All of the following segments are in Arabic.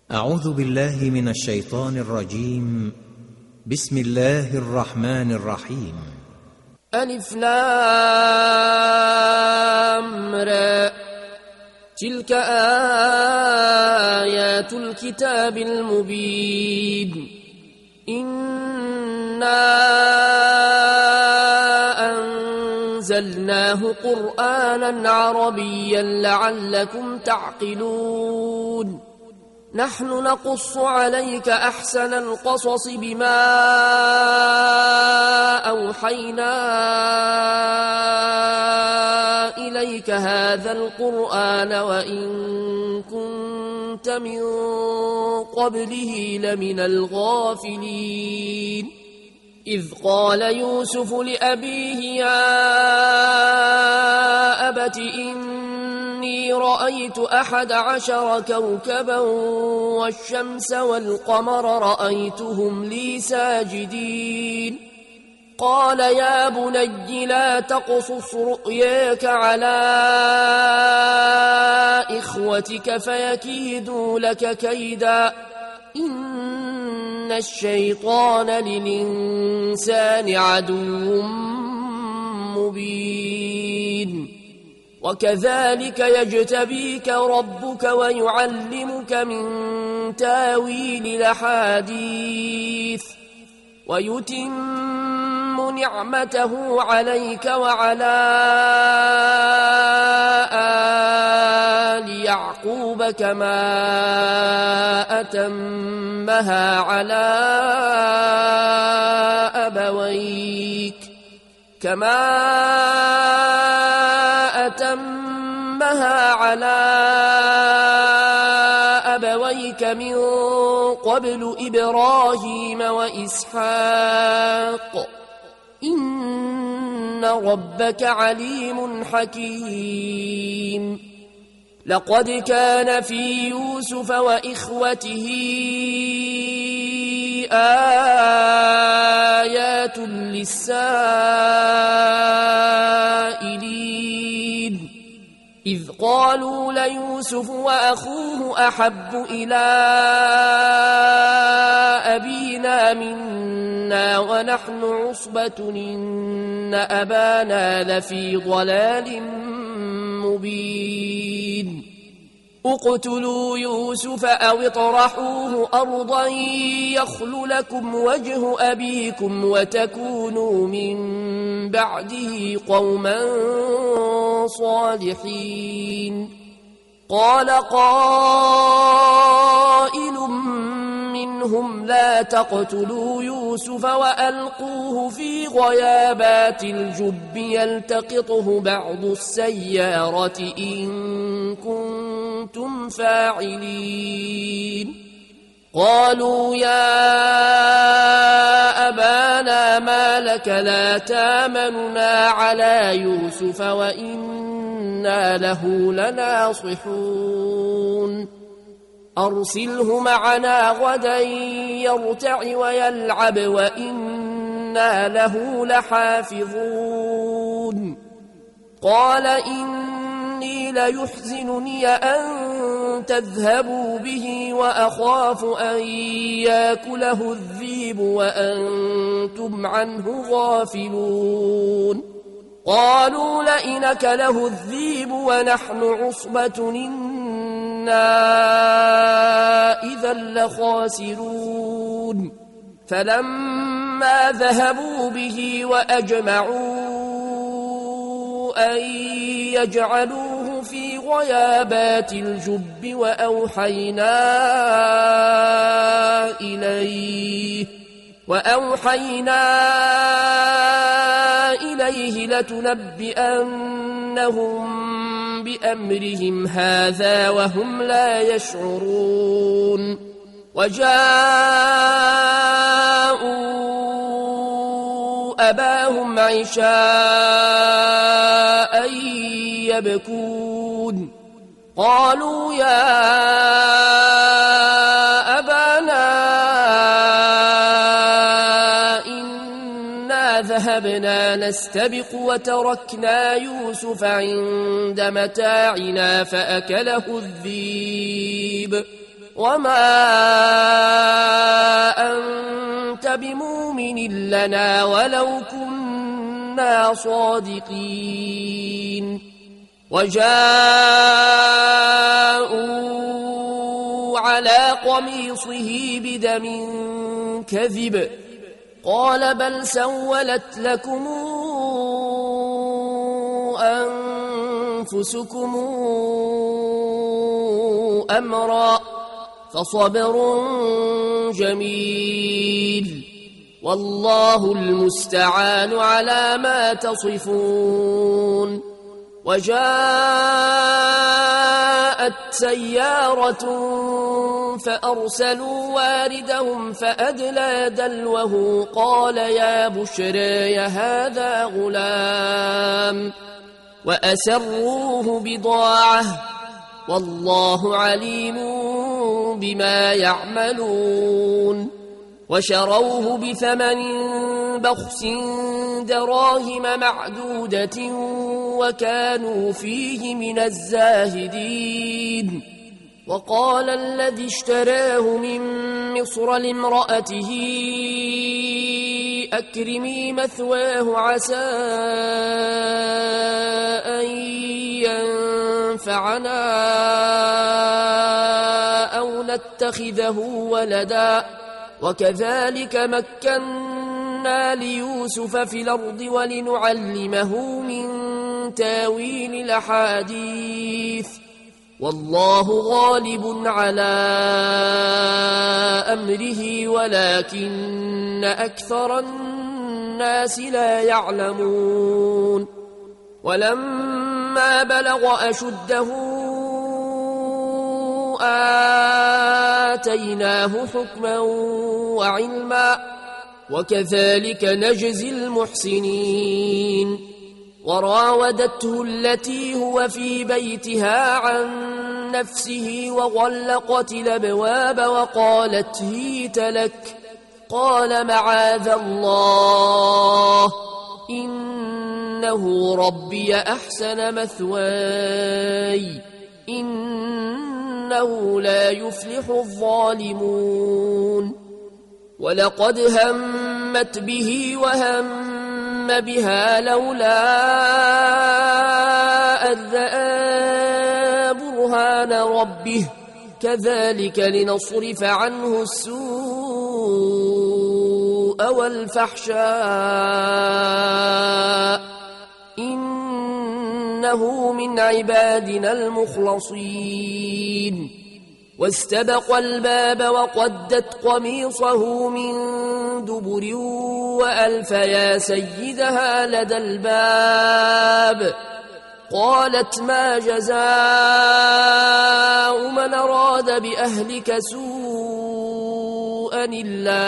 أعوذ بالله من الشيطان الرجيم. بسم الله الرحمن الرحيم. ألف لام را تلك آيات الكتاب المبين إنا أنزلناه قرآنا عربيا لعلكم تعقلون نحن نقص عليك أحسن القصص بما أوحينا إليك هذا القرآن وإن كنت من قبله لمن الغافلين إذ قال يوسف لأبيه يا أبت إني رأيت 11 كوكبا والشمس والقمر رأيتهم لي ساجدين قال يا بني لا تقصص رؤياك على إخوتك فيكيدوا لك كيدا إن الشيطان للإنسان عدو مبين وكذلك يجتبيك ربك ويعلمك من تاويل الأحاديث ويتم نعمته عليك وعلى آل يعقوب كما أتمها على أبويك من قبل إبراهيم وإسحاق إن ربك عليم حكيم لقد كان في يوسف وإخوته آيات للسائلين إذ قالوا ليوسف وأخوه أحب إلى أبينا منا ونحن عصبة إن أبانا لفي ضلال مبين اقتلوا يوسف أو اطرحوه أرضا يخل لكم وجه أبيكم وتكونوا من بعده قوما صالحين قال قائل منهم لا تقتلوا يوسف وألقوه في غيابات الجب يلتقطه بعض السيارة إن كنتم فاعلين قالوا يا أبانا ما لك لا تامننا على يوسف وإنا له لناصحون أرسله معنا غدا يرتع ويلعب وإنا له لحافظون قال إني ليحزنني أن تذهبوا به وأخاف أن يأكله الذئب وأنتم عنه غافلون قالوا لئن أكله الذئب ونحن عصبة إنا إذا لخاسرون فلما ذهبوا به وأجمعوا أن يجعلوه في غيابات الجب وأوحينا إليه لتنبئنهم بأمرهم هذا وهم لا يشعرون وجاءوا أباهم عشاء يبكون قالوا يا أبانا إنا ذهبنا نستبق وتركنا يوسف عند متاعنا فأكله الذئب وما أنت بمؤمن لنا ولو كنا صادقين وجاءوا على قميصه بدم كذب قال بل سولت لكم أنفسكم أمرا فصبر جميل والله المستعان على ما تصفون وجاءت سيارة فأرسلوا واردهم فأدلى دلوه قال يا بشرى هذا غلام وأسروه بضاعة والله عليم بما يعملون وشروه بثمن بخس دراهم معدودة وكانوا فيه من الزاهدين وقال الذي اشتراه من مصر لامرأته أكرمي مثواه عسى أن ينفعنا أو نتخذه ولدا وكذلك مكنا ليوسف في الأرض ولنعلمه من تاويل الأحاديث والله غالب على أمره ولكن أكثر الناس لا يعلمون ولما بلغ أشده آتيناه حكما وعلما وكذلك نجزي المحسنين وراودته التي هو في بيتها عن نفسه وغلقت الأبواب وقالت هيت لك قال معاذ الله إنه ربي أحسن مثواي إنه لا يفلح الظالمون ولقد همت به وهم بها لولا أن رأى برهان ربه كذلك لنصرف عنه السوء والفحشاء إنه من عبادنا المخلصين واستبق الباب وقدت قميصه من دبر وألف يا سيدها لدى الباب قالت ما جزاء من أراد بأهلك سوءا إلا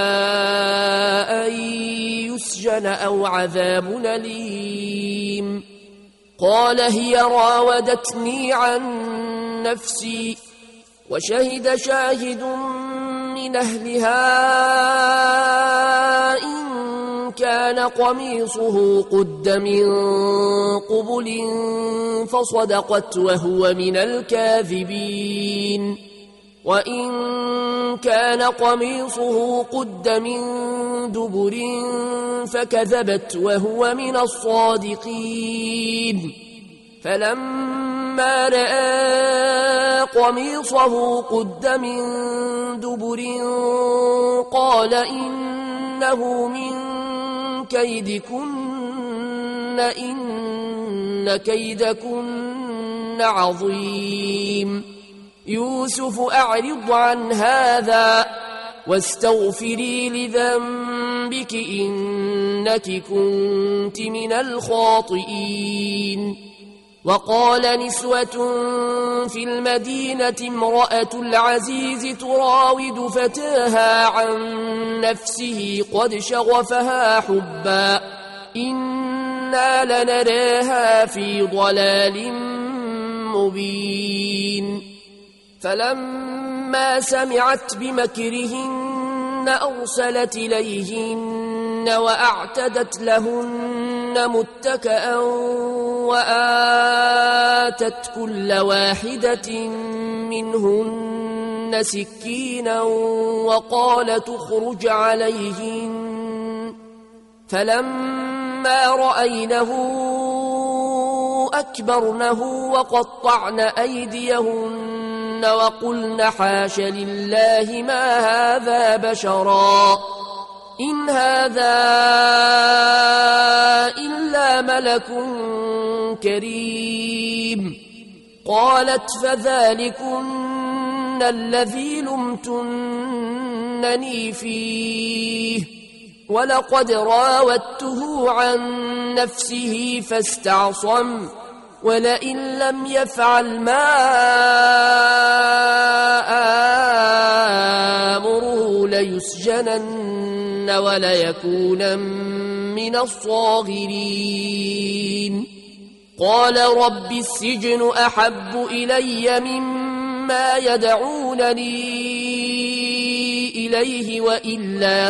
أن يسجن أو عذاب أليم قال هي راودتني عن نفسي وشهد شاهد من أهلها إن كان قميصه قد من قبل فصدقت وهو من الكاذبين وإن كان قميصه قد من دبر فكذبت وهو من الصادقين فلما رأى قميصه قد من دبر قال إنه من كيدكن إن كيدكن عظيم يوسف أعرض عن هذا واستغفري لذنبك إنك كنت من الخاطئين وقال نسوة في المدينة امرأة العزيز تراود فتاها عن نفسه قد شغفها حبا إنا لنراها في ضلال مبين فلما سمعت بمكرهن أرسلت إليهن وأعتدت لهن متكأ وآتت كل واحدة منهن سكينا وقال تخرج عليهن فلما رأينه أكبرنه وقطعن أيديهن وقلن حاش لله ما هذا بشرا إن هذا إلا ملك كريم قالت فذلكن الذي لمتنني فيه ولقد راودته عن نفسه فاستعصم ولئن لم يفعل ما آمره ليسجنن وليكون من الصاغرين قال رب السجن أحب إلي مما يدعونني إليه وإلا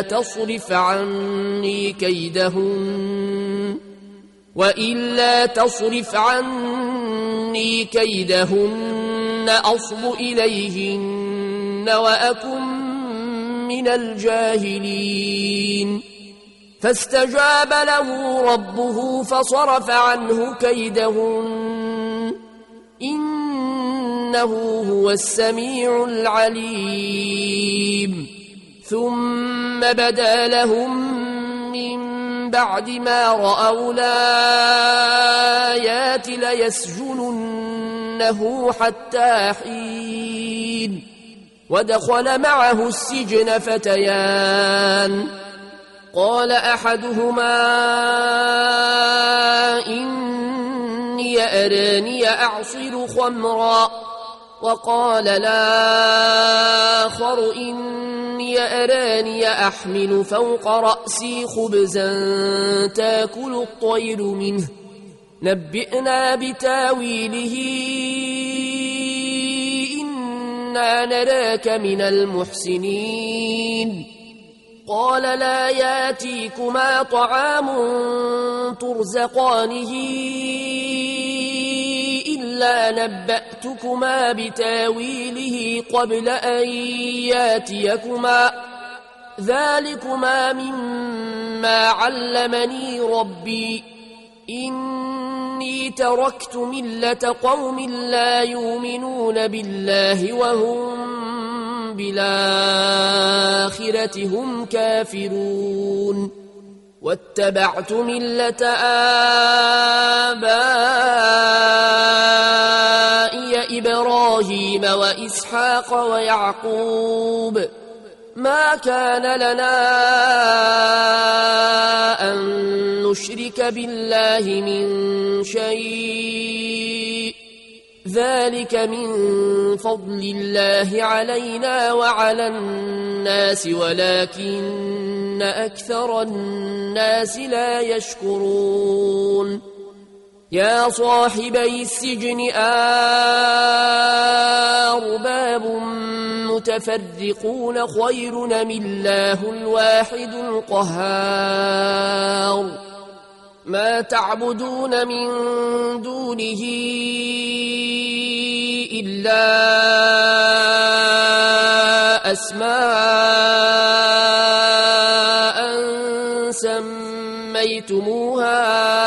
تصرف عني كيدهن أصب إليهن وأكن من الجاهلين فاستجاب له ربه فصرف عنه كيدهن إنه هو السميع العليم ثم بدا لهم من بعد ما رأوا الآيات ليسجننه حتى حين ودخل معه السجن فتيان قال أحدهما إني أراني أعصر خمرا وقال الآخر إني أراني أحمل فوق رأسي خبزا تأكل الطير منه نبئنا بتاويله إنا نراك من المحسنين قال لا ياتيكما طعام ترزقانه إلا نبأتكما بتاويله قبل أن ياتيكما ذلكما مما علمني ربي إني تركت ملة قوم لا يؤمنون بالله وهم بالآخرة هم كافرون واتبعت ملة آبائي إبراهيم وإسحاق ويعقوب ما كان لنا أن نشرك بالله من شيء ذلك من فضل الله علينا وعلى الناس ولكن أكثر الناس لا يشكرون يا صاحبي السجن أرباب متفرقون خير أم الله الواحد القهار ما تعبدون من دونه إلا أسماء سميتموها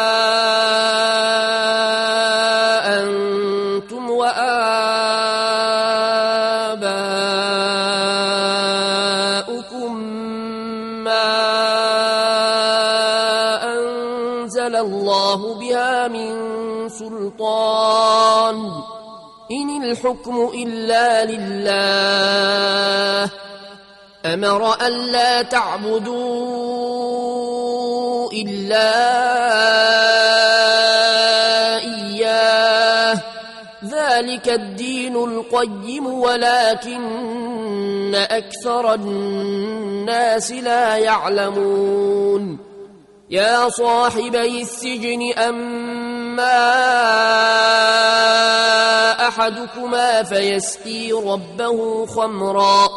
أنتم وآباؤكم ما أنزل الله بها من سلطان إن الحكم إلا لله أمر ألا تعبدوا إلا إياه ذلك الدين القيم ولكن أكثر الناس لا يعلمون يا صاحبي السجن أما أحدكما فيسقي ربه خمرا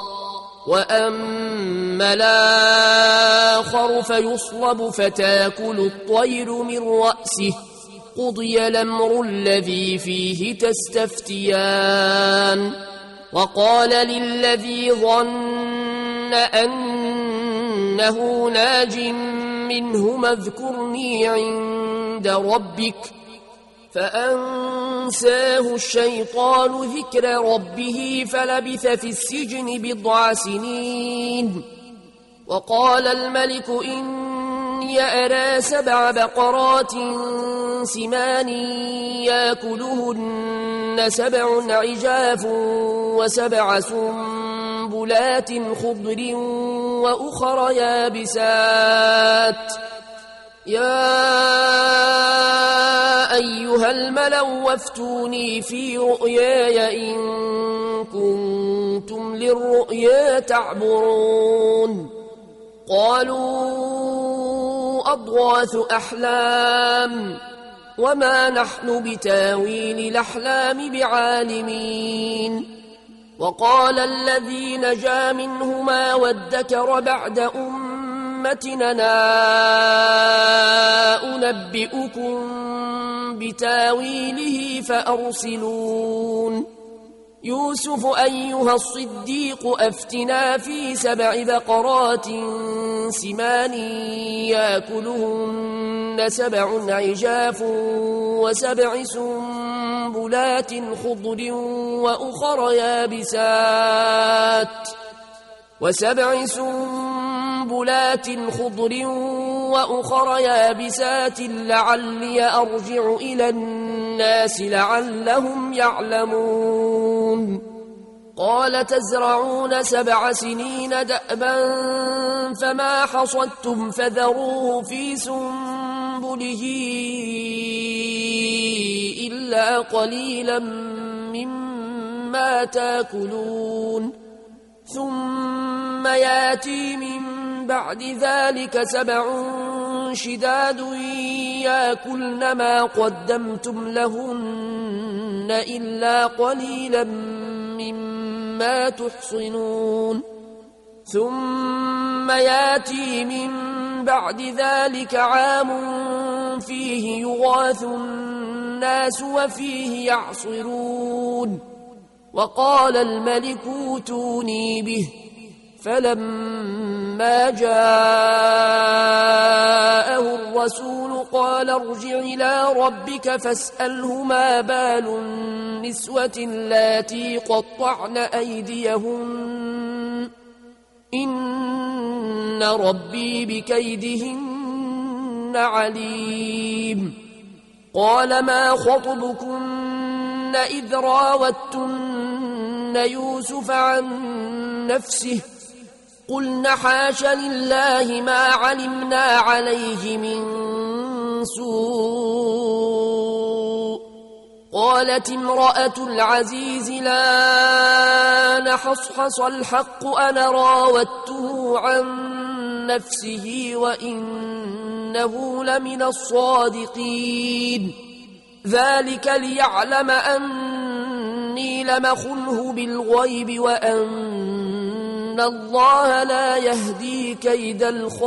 وأما الآخر فيصلب فتاكل الطير من رأسه قضي الأمر الذي فيه تستفتيان وقال للذي ظن أنه ناج منهما اذكرني عند ربك فأنساه الشيطان ذكر ربه فلبث في السجن بضع سنين. وقال الملك إني أرى 7 بقرات سمان يأكلهن 7 عجاف و7 سنبلات خضر وأخر يابسات يا أيها الملأ وافتوني في رؤياي إن كنتم للرؤيا تعبرون. قالوا أضغاث أحلام وما نحن بتاويل الأحلام بعالمين. وقال الذي نجا منهما وادكر بعد أمتنا أنبئكم بتاويله فأرسلون. يوسف أيها الصديق أفتنا في 7 بقرات سمان يأكلهن 7 عجاف و7 سنبلات خضر وأخر يابسات لعلي أرجع إلى الناس لعلهم يعلمون. قال تزرعون 7 سنين دأبا فما حصدتم فذروه في سنبله إلا قليلا مما تأكلون. ثم ياتي من بعد ذلك 7 شداد يأكلن ما قدمتم لهن إلا قليلا مما تحصنون. ثم ياتي من بعد ذلك عام فيه يغاث الناس وفيه يعصرون. وقال الملك اوتوني به فلما جاءه الرسول قال ارجع إلى ربك فاسأله ما بال النسوة اللاتي قطعن أيديهن إن ربي بكيدهن عليم. قال ما خطبكن إذ راوتن يوسف عن نفسه قلن حاش لله ما علمنا عليه من سوء. قالت امرأة العزيز لا نحصحص الحق أنا راودته عن نفسه وإنه لمن الصادقين. ذلك ليعلم أني لمخنه بالغيب وأن الله لا يهدي كيد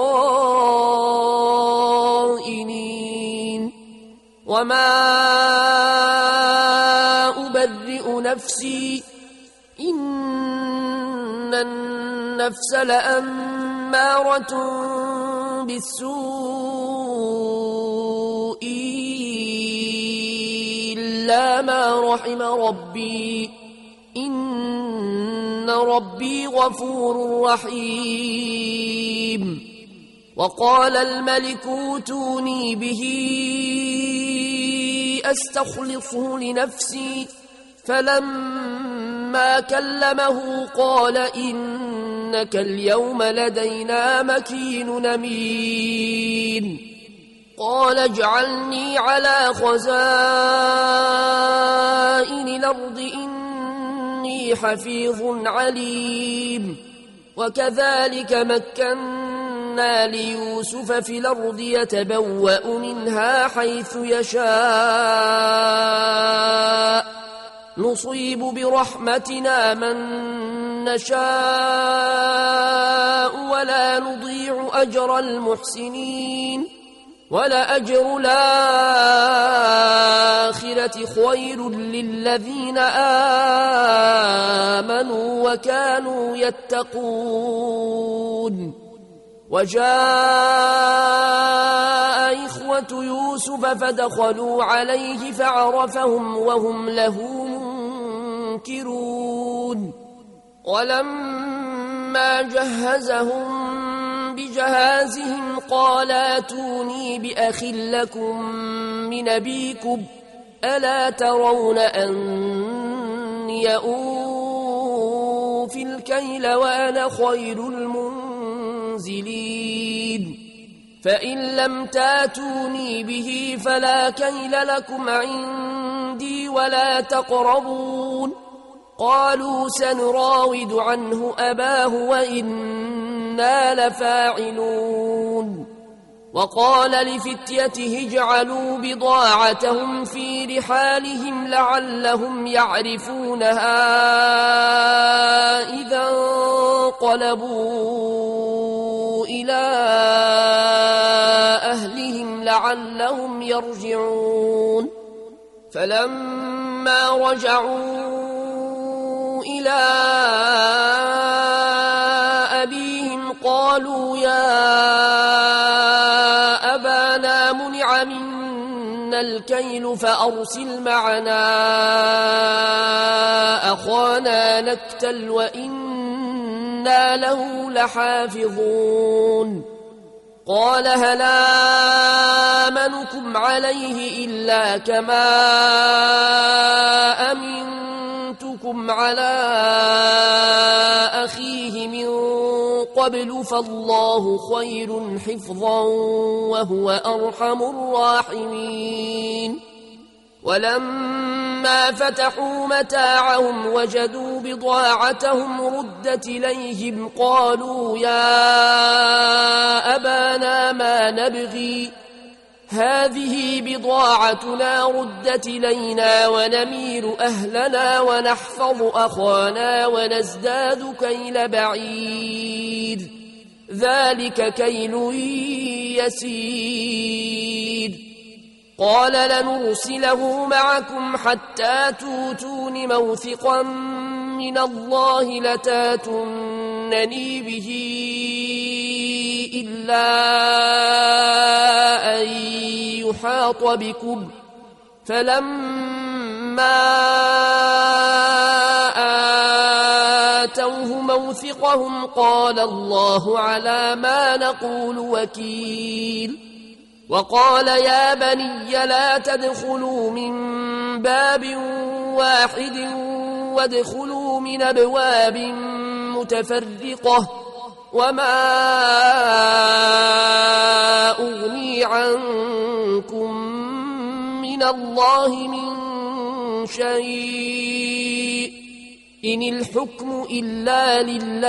الخائنين. وما أبرئ نفسي إن النفس لأمارة بالسوء إلا ما رحم ربي إن ربي غفور رحيم. وقال الملك اوتوني به أستخلصه لنفسي فلما كلمه قال إنك اليوم لدينا مكين أمين. قال اجعلني على خزائن الأرض إني حفيظ عليم. وكذلك مكنا ليوسف في الأرض يتبوأ منها حيث يشاء نصيب برحمتنا من نشاء ولا نضيع أجر المحسنين. ولأجر الآخرة خير للذين آمنوا وكانوا يتقون. وجاء إخوة يوسف فدخلوا عليه فعرفهم وهم له منكرون. ولما جهزهم بجهازهم قال ائتوني بأخ لكم من أبيكم ألا ترون أني أوفي الكيل وأنا خير المنزلين. فإن لم تاتوني به فلا كيل لكم عندي ولا تقربون. قالوا سنراود عنه أباه وإنا لفاعلون. وقال لفتيته اجعلوا بضاعتهم في رحالهم لعلهم يعرفونها إذا انقلبوا إلى أهلهم لعلهم يرجعون. فلما رجعوا إلى أبيهم قالوا يا أبانا منع منا الكيل فأرسل معنا أخانا نكتل وإنا له لحافظون. قال هل آمنكم عليه إلا كما أمنتكم على أخيه من قبل فالله خير حفظا وهو أرحم الراحمين. ولما فتحوا متاعهم وجدوا بضاعتهم ردت إليهم قالوا يا أبانا ما نبغي هذه بضاعتنا ردت إلينا ونمير أهلنا ونحفظ أخانا ونزداد كيل بعير ذلك كيل يسير. قال لنرسله معكم حتى توتون موثقا من الله لتاتونني به إلا أن يحاط بكم. فلما آتوه موثقهم قال الله على ما نقول وكيل. وقال يا بني لا تدخلوا من باب واحد وادخلوا من أبواب متفرقة وما أغني عنكم من الله من شيء إن الحكم إلا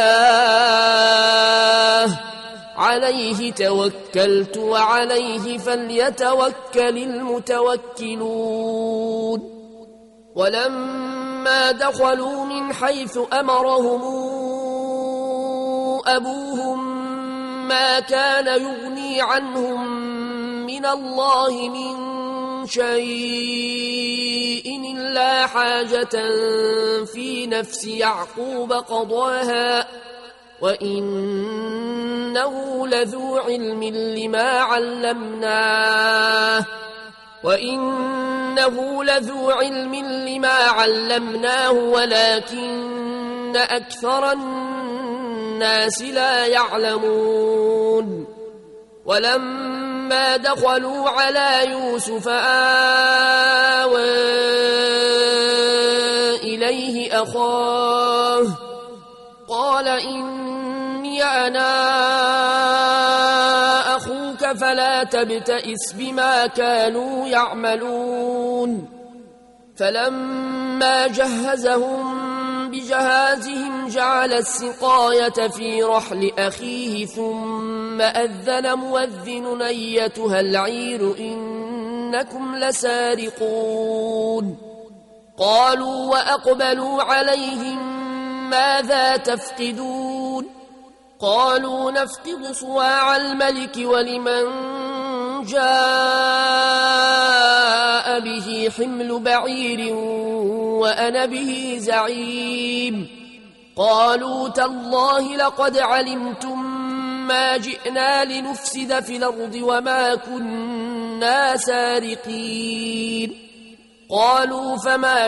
لله عليه توكلت وعليه فليتوكل المتوكلون. ولما دخلوا من حيث أمرهم أبوهم ما كان يغني عنهم من الله من شيء إلا حاجة في نفس يعقوب قضاها وإنه لذو علم لما علمناه ولكن أكثر الناس لا يعلمون. ولما دخلوا على يوسف آوى إليه أخاه قال إني أنا أخوك فلا تبتئس بما كانوا يعملون. فلما جهزهم بجهازهم جعل السقاية في رحل أخيه ثم أذن مؤذن أيتها العير إنكم لسارقون. قالوا وأقبلوا عليهم ماذا تفقدون؟ قالوا نفقد صواع الملك ولمن جاء به حمل بعير وأنا به زعيم قالوا تالله لقد علمتم ما جئنا لنفسد في الأرض وما كنا سارقين قالوا فما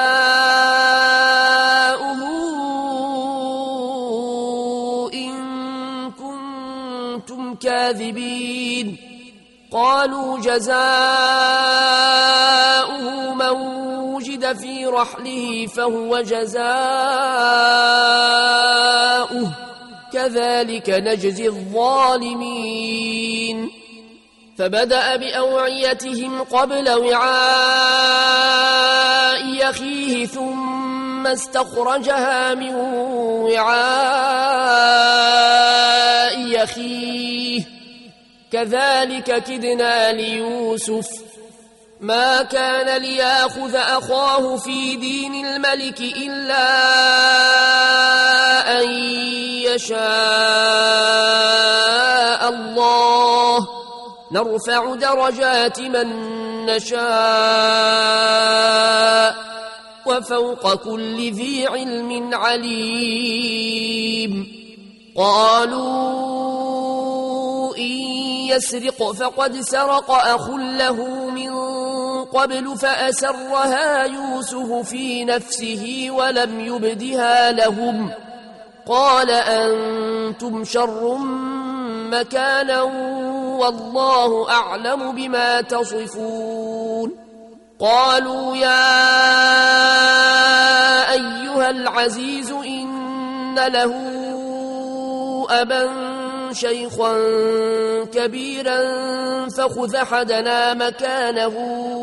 جزاؤه إن كنتم كاذبين قالوا جزاؤه من وجد في رحله فهو جزاؤه كذلك نجزي الظالمين فبدأ بأوعيتهم قبل وعاء أخيه ثم استخرجها من وعاء أخيه كذلك كدنا ليوسف ما كان ليأخذ أخاه في دين الملك إلا أن يشاء الله نرفع درجات من نشاء وفوق كل ذي علم عليم قالوا إن يسرق فقد سرق أخ له من قبل فأسرها يوسف في نفسه ولم يبدها لهم قال أنتم شر مكانا والله أعلم بما تصفون قالوا يا أيها العزيز إن له أبا شيخا كبيرا فخذ أحدنا مكانه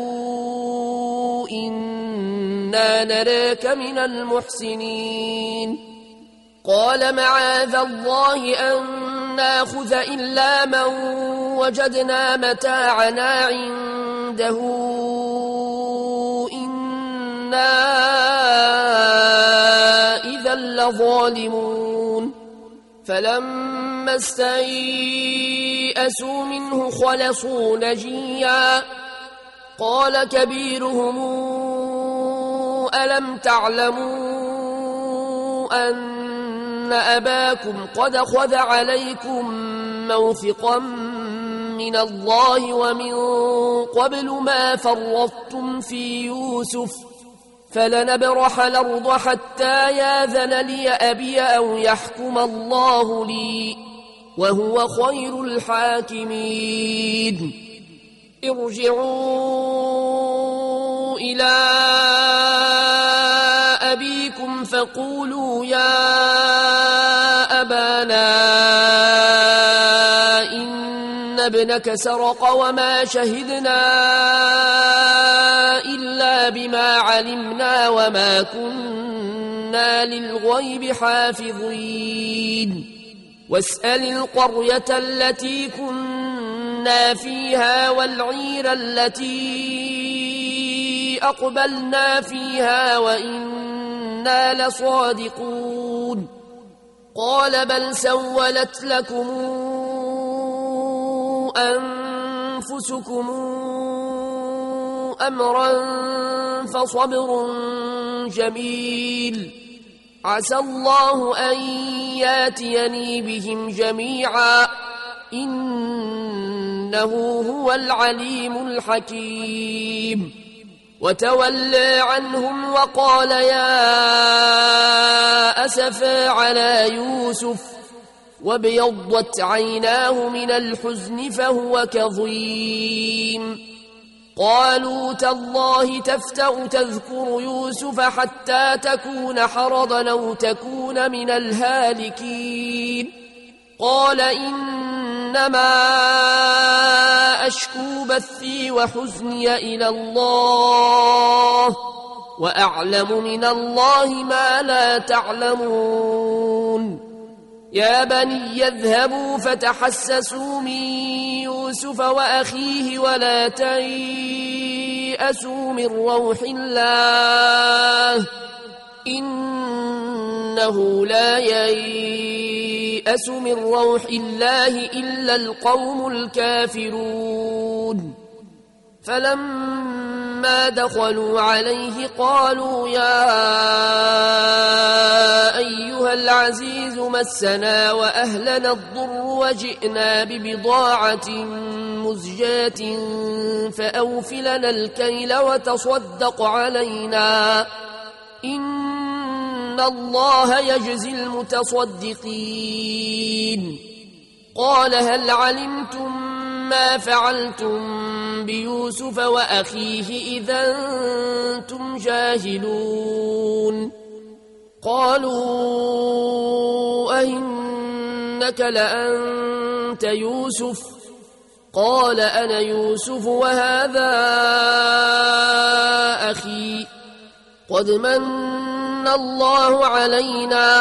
إنا نراك من المحسنين قال معاذ الله أن ناخذ إلا من وجدنا متاعنا عنده إنا إذا لظالمون فلما استيئسوا منه خلصوا نجيا قال كبيرهم ألم تعلموا أن أباكم قد أخذ عليكم موثقا من الله ومن قبل ما فرطتم في يوسف فلنبرح الأرض حتى ياذن لي أبي أو يحكم الله لي وهو خير الحاكمين ارجعوا إلى أبيكم فقولوا يا أبانا إن ابنك سرق وما شهدنا إلا بما علمنا وما كنا للغيب حافظين واسأل القرية التي كنا فيها والعير التي أقبلنا فيها وإنا لصادقون قال بل سولت لكم أنفسكم أمرا فصبر جميل عسى الله أن ياتيني بهم جميعا إنه هو العليم الحكيم وتولى عنهم وقال يا أسفا على يوسف وابيضت عيناه من الحزن فهو كظيم قالوا تالله تفتأ تذكر يوسف حتى تكون حرضا أو تكون من الهالكين قال إنما أشكو بثي وحزني إلى الله وأعلم من الله ما لا تعلمون يا بني يذهبوا فتحسسوا من يوسف وأخيه ولا تيأسوا من روح الله إنه لا ييأس ييأس من روح الله إلا القوم الكافرون فلما دخلوا عليه قالوا يا أيها العزيز مسنا وأهلنا الضر وجئنا ببضاعة مزجاة فأوف لنا الكيل وتصدق علينا إن الله يجزي المتصدقين قال هل علمتم ما فعلتم بيوسف وأخيه إذا أنتم جاهلون قالوا أئنك لأنت يوسف قال أنا يوسف وهذا أخي قد من الله علينا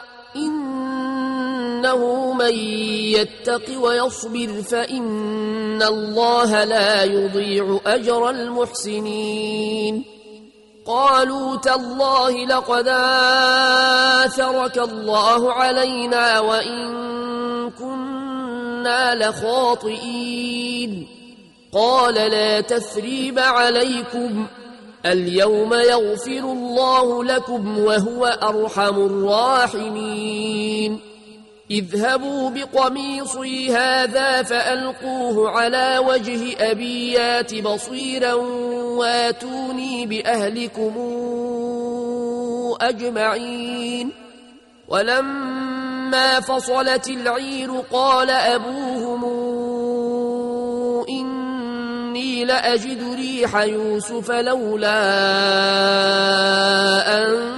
إنه من يتق ويصبر فإن الله لا يضيع أجر المحسنين قالوا تالله لقد آثرك الله علينا وإن كنا لخاطئين قال لا تثريب عليكم اليوم يغفر الله لكم وهو أرحم الراحمين اذهبوا بقميصي هذا فألقوه على وجه أبي يات بصيرا واتوني بأهلكم أجمعين ولما فصلت العير قال أبوهم إني لأجد ريح يوسف لولا أن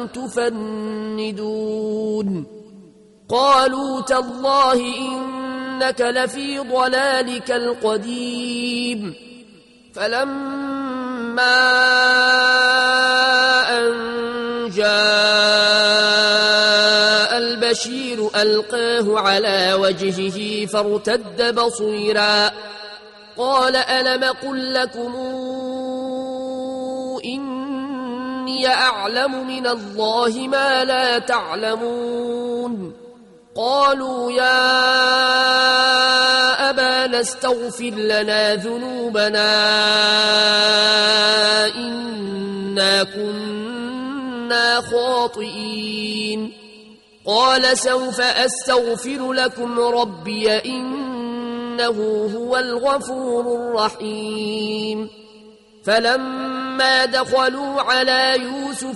تفندون قالوا تالله إنك لفي ضلالك القديم فلما أن جاء البشير ألقاه على وجهه فارتد بصيرا قال ألم قل لكم إني أعلم من الله ما لا تعلمون قالوا يا أبانا استغفر لنا ذنوبنا إنا كنا خاطئين قال سوف أستغفر لكم ربي إنه هو الغفور الرحيم فلما دخلوا على يوسف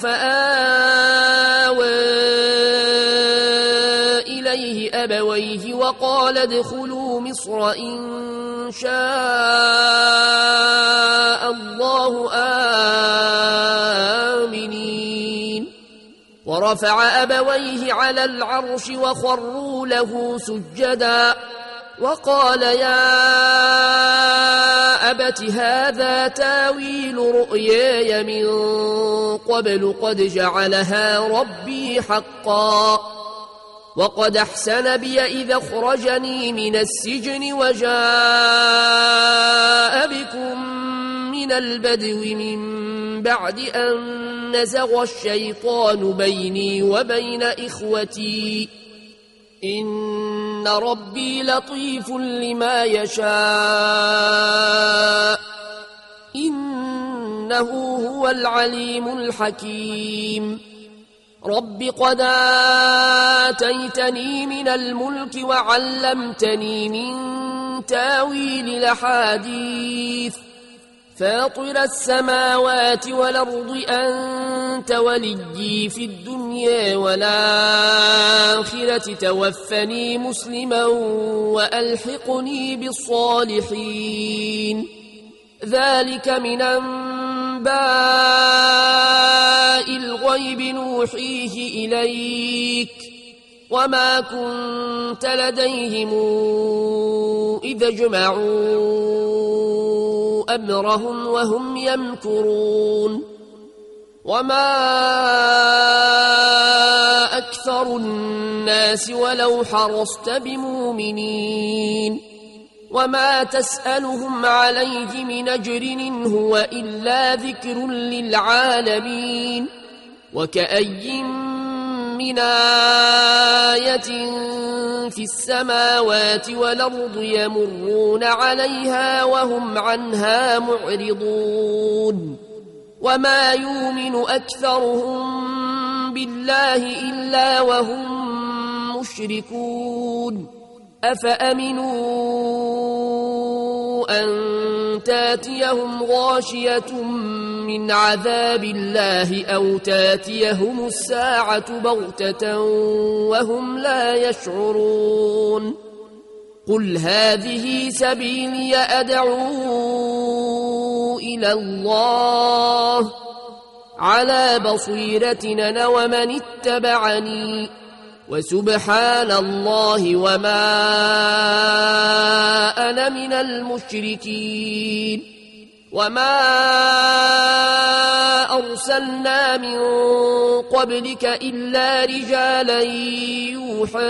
آوى إليه أبويه وقال ادخلوا مصر إن شاء الله آمنين ورفع أبويه على العرش وخروا له سجدا وقال يا أبت هذا تاويل رؤياي من قبل قد جعلها ربي حقا وقد أحسن بي إذا أخرجني من السجن وجاء بكم من البدو من بعد أن نزغ الشيطان بيني وبين إخوتي إن ربي لطيف لما يشاء إنه هو العليم الحكيم رب قد آتيتني من الملك وعلمتني من تاويل الأحاديث فاطر السماوات والأرض أنت وليي في الدنيا والآخرة توفني مسلما وألحقني بالصالحين ذلك من أنباء الغيب نوحيه إليك وما كنت لديهم إذا جمعوا أمرهم وهم يمكرون وما أكثر الناس ولو حرصت بمؤمنين وما تسألهم عليه من أجر إن هو إلا ذكر للعالمين وكأي من آية في السماوات والأرض يمرون عليها وهم عنها معرضون وما يؤمن أكثرهم بالله إلا وهم مشركون أفأمنوا أن تاتيهم غاشية من عذاب الله أو تاتيهم الساعة بغتة وهم لا يشعرون قل هذه سبيلي أدعو إلى الله على بصيرة أنا ومن اتبعني وسبحان الله وما أنا من المشركين وما أرسلنا من قبلك إلا رجالا يوحى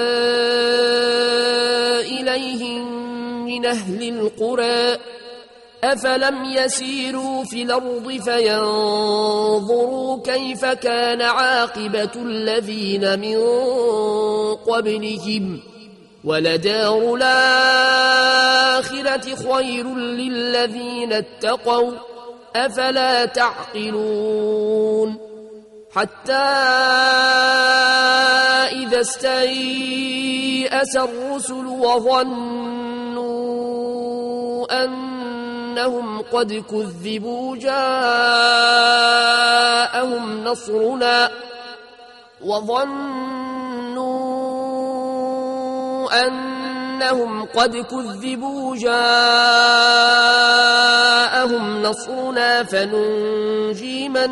إليهم من أهل القرى أفلم يسيروا في الأرض فينظروا كيف كان عاقبة الذين من قبلهم ولدار الآخرة خير للذين اتقوا أفلا تعقلون حتى إذا استيأس الرسل وظنوا أنهم قد كذبوا جاءهم نصرنا فننجي من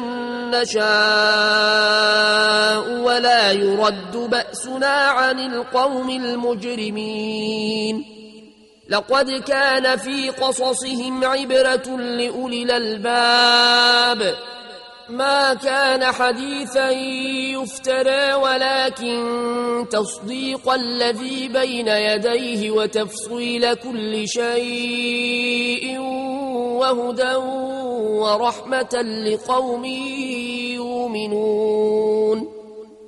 نشاء ولا يرد بأسنا عن القوم المجرمين لقد كان في قصصهم عبرة لأولي الألباب ما كان حديثا يفترى ولكن تصديق الذي بين يديه وتفصيل كل شيء وهدى ورحمة لقوم يؤمنون